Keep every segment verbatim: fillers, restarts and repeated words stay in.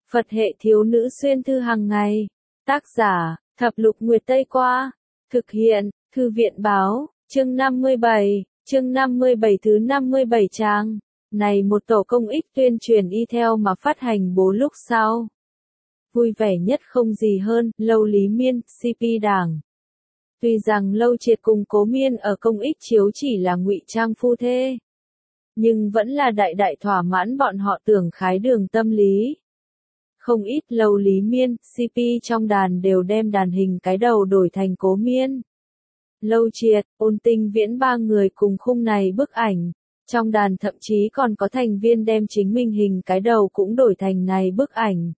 Phật hệ thiếu nữ xuyên thư hàng ngày. Tác giả, Thập Lục Nguyệt Tây Qua. Thực hiện, Thư viện Báo, chương năm mươi bảy, chương năm mươi bảy thứ năm mươi bảy trang. Này một tổ công ích tuyên truyền y theo mà phát hành bố lúc sau. Vui vẻ nhất không gì hơn, Lâu Lý Miên, xê pê Đảng. Tuy rằng Lâu Triệt cùng Cố Miên ở công ích chiếu chỉ là ngụy trang phu thê, nhưng vẫn là đại đại thỏa mãn bọn họ tưởng khái đường tâm lý. Không ít Lâu Lý Miên, xê pê trong đàn đều đem đàn hình cái đầu đổi thành Cố Miên. Lâu Triệt, Ôn Tinh Viễn ba người cùng khung này bức ảnh. Trong đàn thậm chí còn có thành viên đem chính mình hình cái đầu cũng đổi thành này bức ảnh.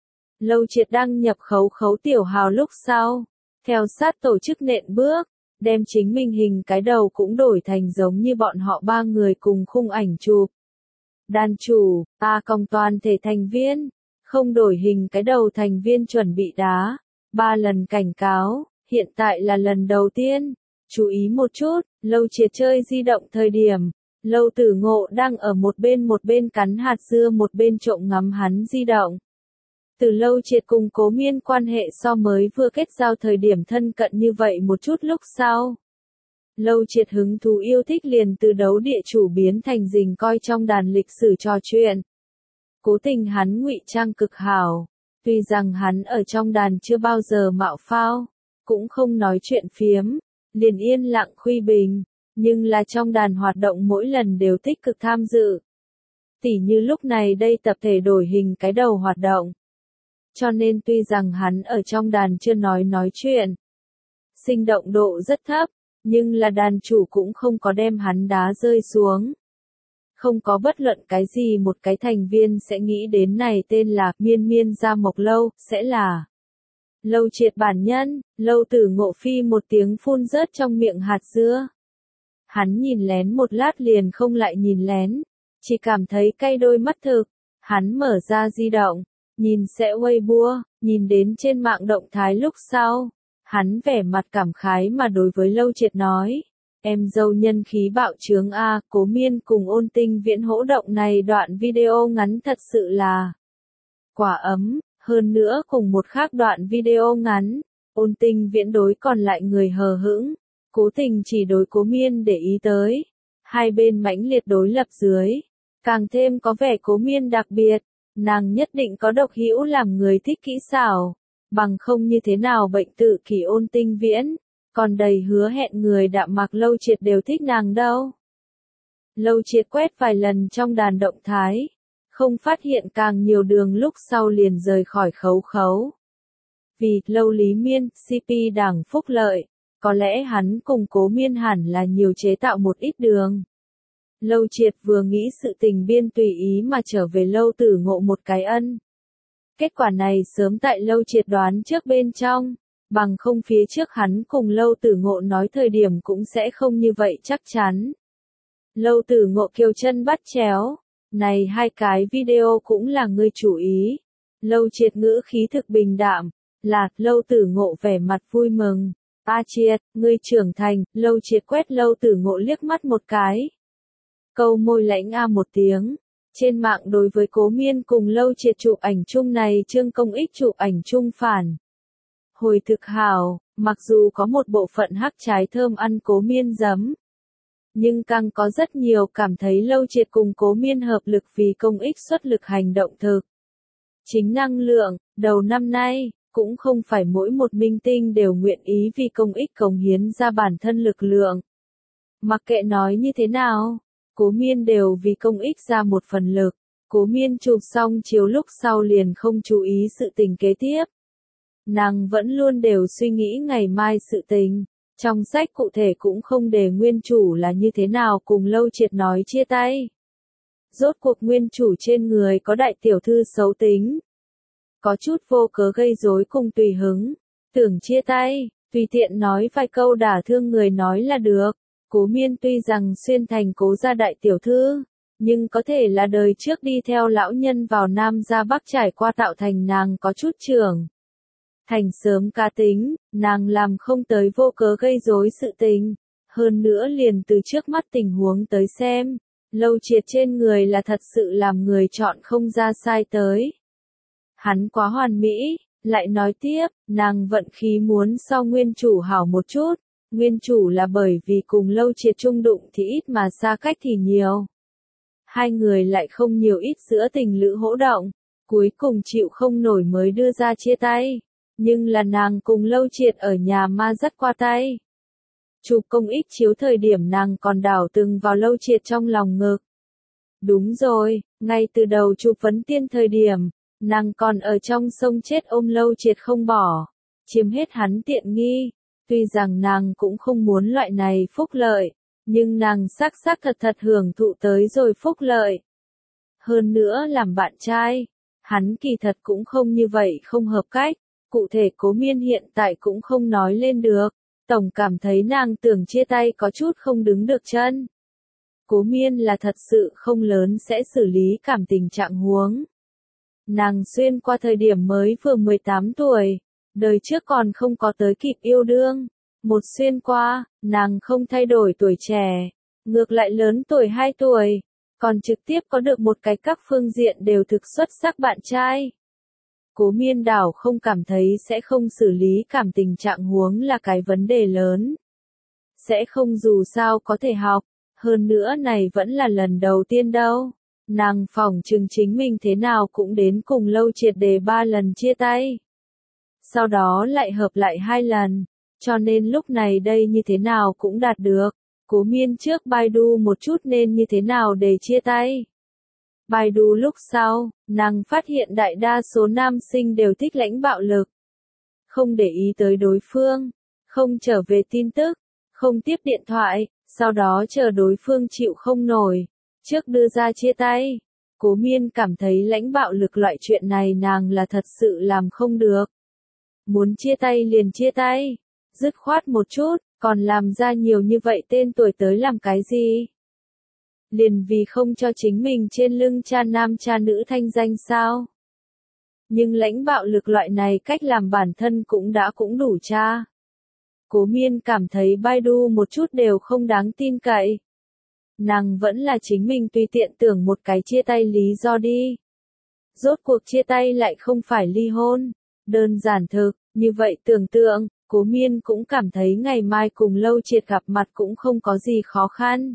Lâu Triệt đăng nhập khấu khấu tiểu hào lúc sau, theo sát tổ chức nện bước, đem chính mình hình cái đầu cũng đổi thành giống như bọn họ ba người cùng khung ảnh chụp. Đàn chủ, A Công toàn thể thành viên, không đổi hình cái đầu thành viên chuẩn bị đá, ba lần cảnh cáo, hiện tại là lần đầu tiên. Chú ý một chút, Lâu Triệt chơi di động thời điểm, Lâu Tử Ngộ đang ở một bên một bên cắn hạt dưa một bên trộm ngắm hắn di động. Từ Lâu Triệt cùng Cố Miên quan hệ so mới vừa kết giao thời điểm thân cận như vậy một chút lúc sau. Lâu Triệt hứng thú yêu thích liền từ đấu địa chủ biến thành rình coi trong đàn lịch sử trò chuyện. Cố tình hắn ngụy trang cực hảo, tuy rằng hắn ở trong đàn chưa bao giờ mạo phao, cũng không nói chuyện phiếm, liền yên lặng khuy bình, nhưng là trong đàn hoạt động mỗi lần đều tích cực tham dự. Tỉ như lúc này đây tập thể đổi hình cái đầu hoạt động. Cho nên tuy rằng hắn ở trong đàn chưa nói nói chuyện, sinh động độ rất thấp, nhưng là đàn chủ cũng không có đem hắn đá rơi xuống. Không có bất luận cái gì một cái thành viên sẽ nghĩ đến này tên là Miên Miên Gia Mộc Lâu, sẽ là Lâu Triệt bản nhân. Lâu Tử Ngộ phi một tiếng phun rớt trong miệng hạt dưa. Hắn nhìn lén một lát liền không lại nhìn lén, chỉ cảm thấy cay đôi mắt thực. Hắn mở ra di động, nhìn sẽ Weibo, nhìn đến trên mạng động thái lúc sau. Hắn vẻ mặt cảm khái mà đối với Lâu Triệt nói, em dâu nhân khí bạo trướng a, Cố Miên cùng Ôn Tinh Viễn hỗ động này đoạn video ngắn thật sự là quả ấm, hơn nữa cùng một khác đoạn video ngắn, Ôn Tinh Viễn đối còn lại người hờ hững, cố tình chỉ đối Cố Miên để ý tới, hai bên mãnh liệt đối lập dưới, càng thêm có vẻ Cố Miên đặc biệt, nàng nhất định có độc hữu làm người thích kỹ xảo, bằng không như thế nào bệnh tự kỷ Ôn Tinh Viễn. Còn đầy hứa hẹn người đạm mạc Lâu Triệt đều thích nàng đâu. Lâu Triệt quét vài lần trong đàn động thái, không phát hiện càng nhiều đường lúc sau liền rời khỏi khấu khấu. Vì Lâu Lý Miên, xê pê Đảng phúc lợi, có lẽ hắn cùng Cố Miên hẳn là nhiều chế tạo một ít đường. Lâu Triệt vừa nghĩ sự tình biên tùy ý mà trở về Lâu Tử Ngộ một cái ân. Kết quả này sớm tại Lâu Triệt đoán trước bên trong. Bằng không phía trước hắn cùng Lâu Tử Ngộ nói thời điểm cũng sẽ không như vậy chắc chắn. Lâu Tử Ngộ kiều chân bắt chéo, này hai cái video cũng là ngươi chủ ý. Lâu Triệt ngữ khí thực bình đạm, là Lâu Tử Ngộ vẻ mặt vui mừng. A Triệt, ngươi trưởng thành. Lâu Triệt quét Lâu Tử Ngộ liếc mắt một cái. Câu môi lãnh a một tiếng. Trên mạng đối với Cố Miên cùng Lâu Triệt chụp ảnh chung này chương công ích chụp ảnh chung phản hồi thực hào, mặc dù có một bộ phận hắc trái thơm ăn Cố Miên giấm, nhưng càng có rất nhiều cảm thấy Lâu Triệt cùng Cố Miên hợp lực vì công ích xuất lực hành động thực. Chính năng lượng, đầu năm nay, cũng không phải mỗi một minh tinh đều nguyện ý vì công ích cống hiến ra bản thân lực lượng. Mặc kệ nói như thế nào, Cố Miên đều vì công ích ra một phần lực. Cố Miên chụp xong chiếu lúc sau liền không chú ý sự tình kế tiếp. Nàng vẫn luôn đều suy nghĩ ngày mai sự tình, trong sách cụ thể cũng không đề nguyên chủ là như thế nào cùng Lâu Triệt nói chia tay. Rốt cuộc nguyên chủ trên người có đại tiểu thư xấu tính, có chút vô cớ gây rối cùng tùy hứng, tưởng chia tay, tùy tiện nói vài câu đả thương người nói là được. Cố Miên tuy rằng xuyên thành Cố gia đại tiểu thư, nhưng có thể là đời trước đi theo lão nhân vào Nam ra Bắc trải qua tạo thành nàng có chút trưởng. Thành sớm cá tính, nàng làm không tới vô cớ gây rối sự tình, hơn nữa liền từ trước mắt tình huống tới xem, Lâu Triệt trên người là thật sự làm người chọn không ra sai tới. Hắn quá hoàn mỹ, lại nói tiếp, nàng vận khí muốn so nguyên chủ hảo một chút, nguyên chủ là bởi vì cùng Lâu Triệt chung đụng thì ít mà xa cách thì nhiều. Hai người lại không nhiều ít giữa tình lữ hỗ động, cuối cùng chịu không nổi mới đưa ra chia tay. Nhưng là nàng cùng Lâu Triệt ở nhà ma dắt qua tay. Chụp công ích chiếu thời điểm nàng còn đảo từng vào Lâu Triệt trong lòng ngực. Đúng rồi, ngay từ đầu chụp vấn tiên thời điểm, nàng còn ở trong sông chết ôm Lâu Triệt không bỏ, chiếm hết hắn tiện nghi. Tuy rằng nàng cũng không muốn loại này phúc lợi, nhưng nàng xác xác thật thật hưởng thụ tới rồi phúc lợi. Hơn nữa làm bạn trai, hắn kỳ thật cũng không như vậy không hợp cách, cụ thể Cố Miên hiện tại cũng không nói lên được, tổng cảm thấy nàng tưởng chia tay có chút không đứng được chân. Cố Miên là thật sự không lớn sẽ xử lý cảm tình trạng huống. Nàng xuyên qua thời điểm mới vừa mười tám tuổi, đời trước còn không có tới kịp yêu đương. Một xuyên qua, nàng không thay đổi tuổi trẻ, ngược lại lớn tuổi hai tuổi, còn trực tiếp có được một cái các phương diện đều thực xuất sắc bạn trai. Cố Miên đảo không cảm thấy sẽ không xử lý cảm tình trạng huống là cái vấn đề lớn. Sẽ không dù sao có thể học, hơn nữa này vẫn là lần đầu tiên đâu. Nàng phỏng chừng chính mình thế nào cũng đến cùng Lâu Triệt đề ba lần chia tay. Sau đó lại hợp lại hai lần, cho nên lúc này đây như thế nào cũng đạt được. Cố Miên trước Baidu một chút nên như thế nào để chia tay. Baidu lúc sau, nàng phát hiện đại đa số nam sinh đều thích lãnh bạo lực. Không để ý tới đối phương, không trở về tin tức, không tiếp điện thoại, sau đó chờ đối phương chịu không nổi, trước đưa ra chia tay. Cố Miên cảm thấy lãnh bạo lực loại chuyện này nàng là thật sự làm không được. Muốn chia tay liền chia tay, dứt khoát một chút, còn làm ra nhiều như vậy tên tuổi tới làm cái gì? Liền vì không cho chính mình trên lưng cha nam cha nữ thanh danh sao? Nhưng lãnh bạo lực loại này cách làm bản thân cũng đã cũng đủ cha. Cố Miên cảm thấy Baidu một chút đều không đáng tin cậy. Nàng vẫn là chính mình tùy tiện tưởng một cái chia tay lý do đi. Rốt cuộc chia tay lại không phải ly hôn. Đơn giản thực, như vậy tưởng tượng, Cố Miên cũng cảm thấy ngày mai cùng Lâu Triệt gặp mặt cũng không có gì khó khăn.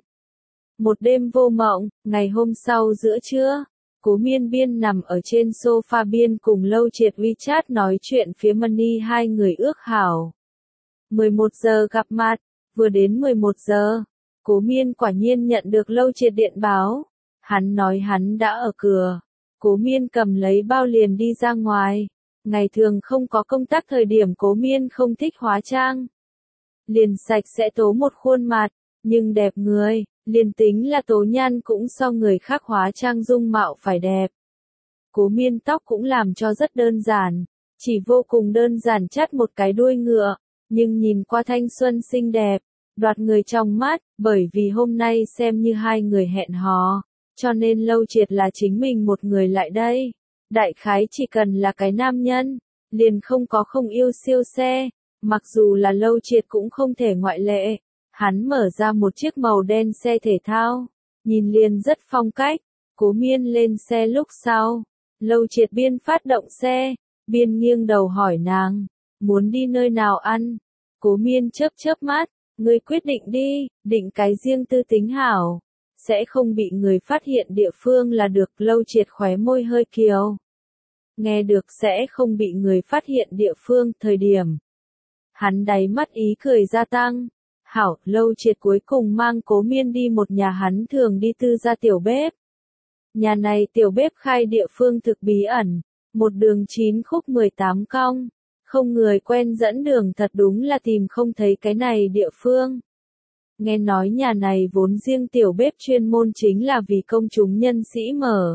Một đêm vô mộng, ngày hôm sau giữa trưa, Cố Miên biên nằm ở trên sofa biên cùng Lâu Triệt WeChat nói chuyện phía Money hai người ước hảo. mười một giờ gặp mặt, vừa đến mười một giờ, Cố Miên quả nhiên nhận được Lâu Triệt điện báo. Hắn nói hắn đã ở cửa. Cố Miên cầm lấy bao liền đi ra ngoài. Ngày thường không có công tác thời điểm Cố Miên không thích hóa trang. Liền sạch sẽ tố một khuôn mặt, nhưng đẹp người, liền tính là tố nhan cũng so người khác hóa trang dung mạo phải đẹp. Cố Miên tóc cũng làm cho rất đơn giản, chỉ vô cùng đơn giản chắt một cái đuôi ngựa, nhưng nhìn qua thanh xuân xinh đẹp, đoạt người trong mắt, bởi vì hôm nay xem như hai người hẹn hò, cho nên Lâu Triệt là chính mình một người lại đây. Đại khái chỉ cần là cái nam nhân, liền không có không yêu siêu xe, mặc dù là Lâu Triệt cũng không thể ngoại lệ. Hắn mở ra một chiếc màu đen xe thể thao, nhìn liền rất phong cách. Cố Miên lên xe lúc sau, Lâu Triệt biên phát động xe, biên nghiêng đầu hỏi nàng, muốn đi nơi nào ăn. Cố Miên chớp chớp mắt, ngươi quyết định đi, định cái riêng tư tính hảo, sẽ không bị người phát hiện địa phương là được. Lâu Triệt khóe môi hơi kiều. Nghe được sẽ không bị người phát hiện địa phương thời điểm. Hắn đáy mắt ý cười gia tăng. Hảo, Lâu Triệt cuối cùng mang Cố Miên đi một nhà hắn thường đi tư gia tiểu bếp. Nhà này tiểu bếp khai địa phương thực bí ẩn, một đường chín khúc mười tám cong, không người quen dẫn đường thật đúng là tìm không thấy cái này địa phương. Nghe nói nhà này vốn riêng tiểu bếp chuyên môn chính là vì công chúng nhân sĩ mở.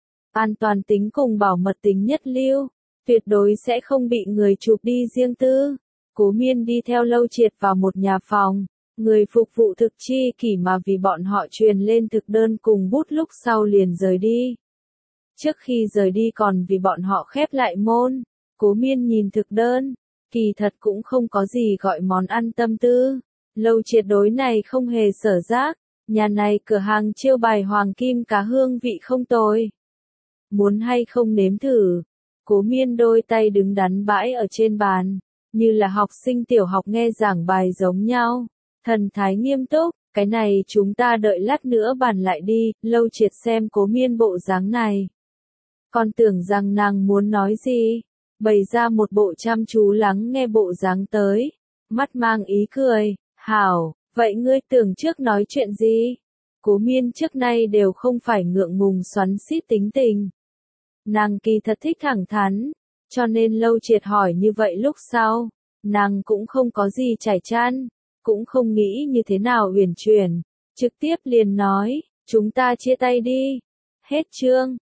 An toàn tính cùng bảo mật tính nhất lưu, tuyệt đối sẽ không bị người chụp đi riêng tư. Cố Miên đi theo Lâu Triệt vào một nhà phòng, người phục vụ thực chi kỷ mà vì bọn họ truyền lên thực đơn cùng bút lúc sau liền rời đi. Trước khi rời đi còn vì bọn họ khép lại môn, Cố Miên nhìn thực đơn, kỳ thật cũng không có gì gọi món ăn tâm tư. Lâu Triệt đối này không hề sở giác, nhà này cửa hàng chiêu bài hoàng kim cá hương vị không tồi. Muốn hay không nếm thử? Cố Miên đôi tay đứng đắn bãi ở trên bàn, như là học sinh tiểu học nghe giảng bài giống nhau. Thần thái nghiêm túc, cái này chúng ta đợi lát nữa bàn lại đi. Lâu Triệt xem Cố Miên bộ dáng này, còn tưởng rằng nàng muốn nói gì, bày ra một bộ chăm chú lắng nghe bộ dáng tới, mắt mang ý cười. Hảo, vậy ngươi tưởng trước nói chuyện gì? Cố Miên trước nay đều không phải ngượng ngùng xoắn xít tính tình. Nàng kỳ thật thích thẳng thắn, cho nên Lâu Triệt hỏi như vậy lúc sau, nàng cũng không có gì chảy chăn, cũng không nghĩ như thế nào uyển chuyển, trực tiếp liền nói, chúng ta chia tay đi. Hết chương.